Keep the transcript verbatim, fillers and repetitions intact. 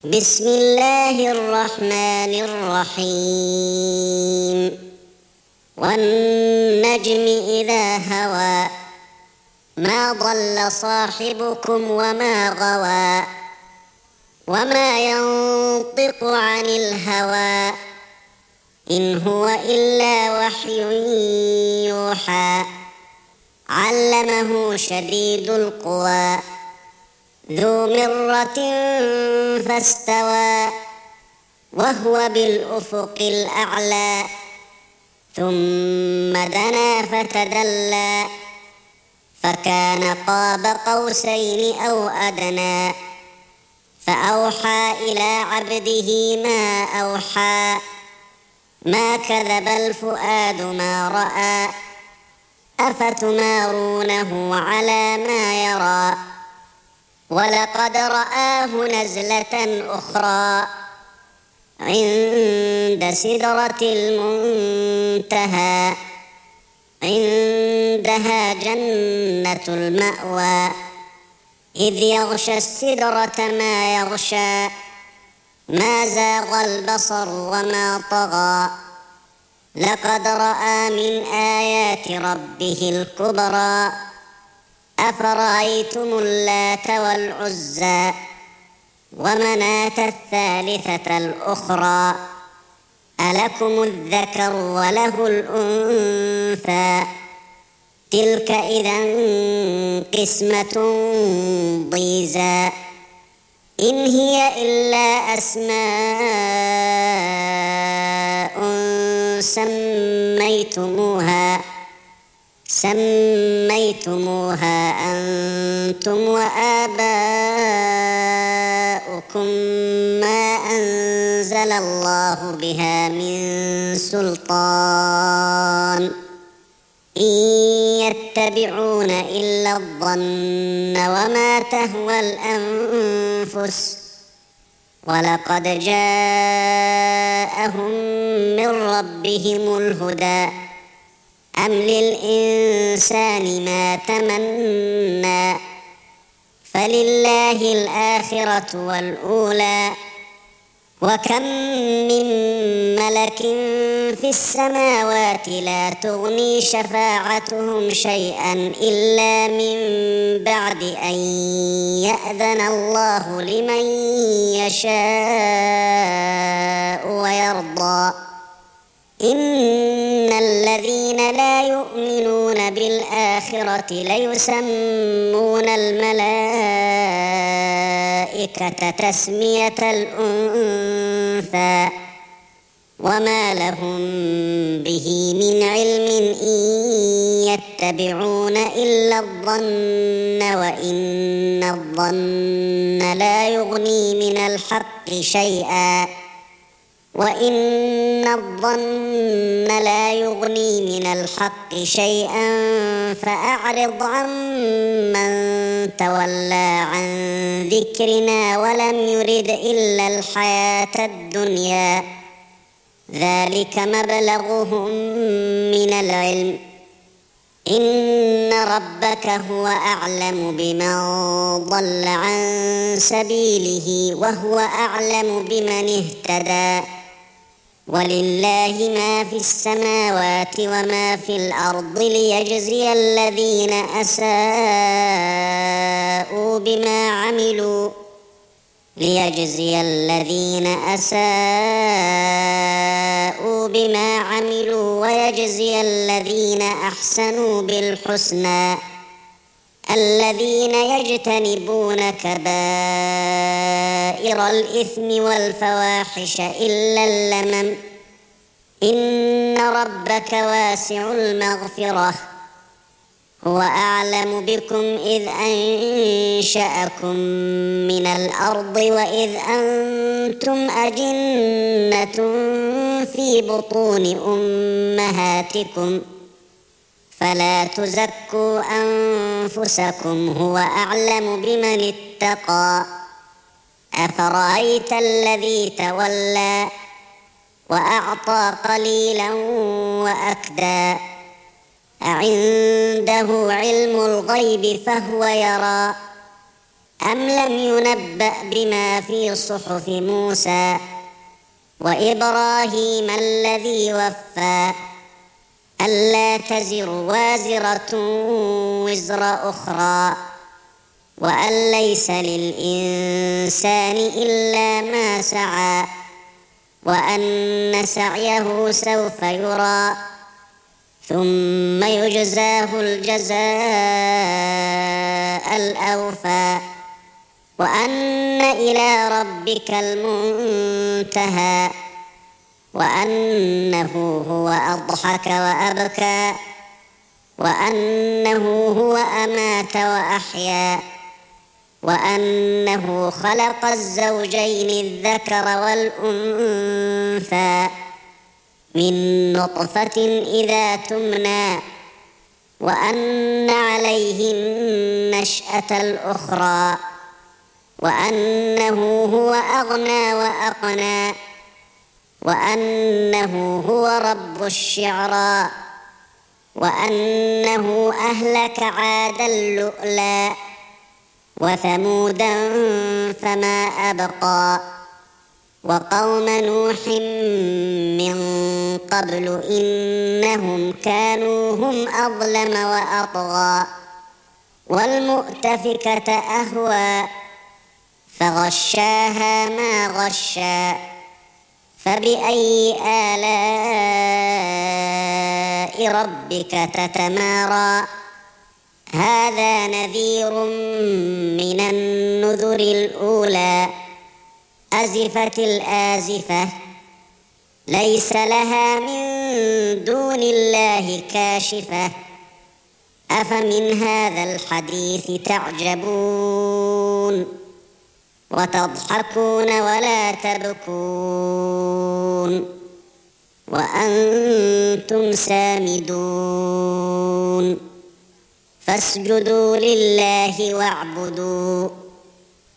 بسم الله الرحمن الرحيم والنجم إذا هوى ما ضل صاحبكم وما غوى وما ينطق عن الهوى إن هو إلا وحي يوحى علمه شديد القوى ذو مرة فاستوى وهو بالأفق الأعلى ثم دنا فتدلى فكان قاب قوسين أو أدنى فأوحى إلى عبده ما أوحى ما كذب الفؤاد ما رأى أفتمارونه على ما يرى ولقد رآه نزلة أخرى عند سدرة المنتهى عندها جنة المأوى إذ يغشى السدرة ما يغشى ما زاغ البصر وما طغى لقد رأى من آيات ربه الكبرى أفرأيتم اللات والعزى ومناة الثالثة الأخرى ألكم الذكر وله الأنثى تلك إذا قسمة ضيزى إن هي إلا أسماء سميتموها سميتموها أنتم وآباؤكم ما أنزل الله بها من سلطان إن يتبعون إلا الظن وما تهوى الأنفس ولقد جاءهم من ربهم الهدى أم للإنسان ما تمنى فلله الآخرة والأولى وكم من ملك في السماوات لا تغني شفاعتهم شيئا إلا من بعد أن يأذن الله لمن يشاء ويرضى إن الذين لا يؤمنون بالآخرة ليسمون الملائكة تسمية الأنثى وما لهم به من علم إن يتبعون إلا الظن وإن الظن لا يغني من الحق شيئا وإن الظن لا يغني من الحق شيئا فأعرض عن من تولى عن ذكرنا ولم يرد إلا الحياة الدنيا ذلك مبلغهم من العلم إن ربك هو أعلم بمن ضل عن سبيله وهو أعلم بمن اهتدى ولله ما في السماوات وما في الأرض ليجزي الذين أساءوا بما عملوا ليجزي الذين أساءوا بما عملوا ويجزي الذين أحسنوا بالحسنى الذين يجتنبون كبائر الإثم والفواحش إلا اللمم إن ربك واسع المغفرة هو أعلم بكم إذ أنشأكم من الأرض وإذ أنتم أجنة في بطون أمهاتكم فلا تزكوا أنفسكم هو أعلم بمن اتقى أفرأيت الذي تولى وأعطى قليلا وأكدى أعنده علم الغيب فهو يرى أم لم ينبأ بما في صحف موسى وإبراهيم الذي وفى ألا تزر وازرة وزر أخرى وأن ليس للإنسان إلا ما سعى وأن سعيه سوف يرى ثم يجزاه الجزاء الأوفى وأن إلى ربك المنتهى وأنه هو أضحك وأبكى وأنه هو أمات وأحيا وأنه خلق الزوجين الذكر والأنثى من نطفة إذا تمنى وأن عليه النشأة الأخرى وأنه هو أغنى وأقنى وأنه هو رب الشعرى وأنه أهلك عادا اللؤلؤ وثمودا فما أبقى وقوم نوح من قبل إنهم كانوا هم أظلم وأطغى والمؤتفكة أهوى فغشاها ما غشى فبأي آلاء ربك تتمارى هذا نذير من النذر الأولى أزفت الآزفة ليس لها من دون الله كاشفة أفمن هذا الحديث تعجبون وتضحكون ولا تبكون وأنتم سامدون فاسجدوا لله واعبدوا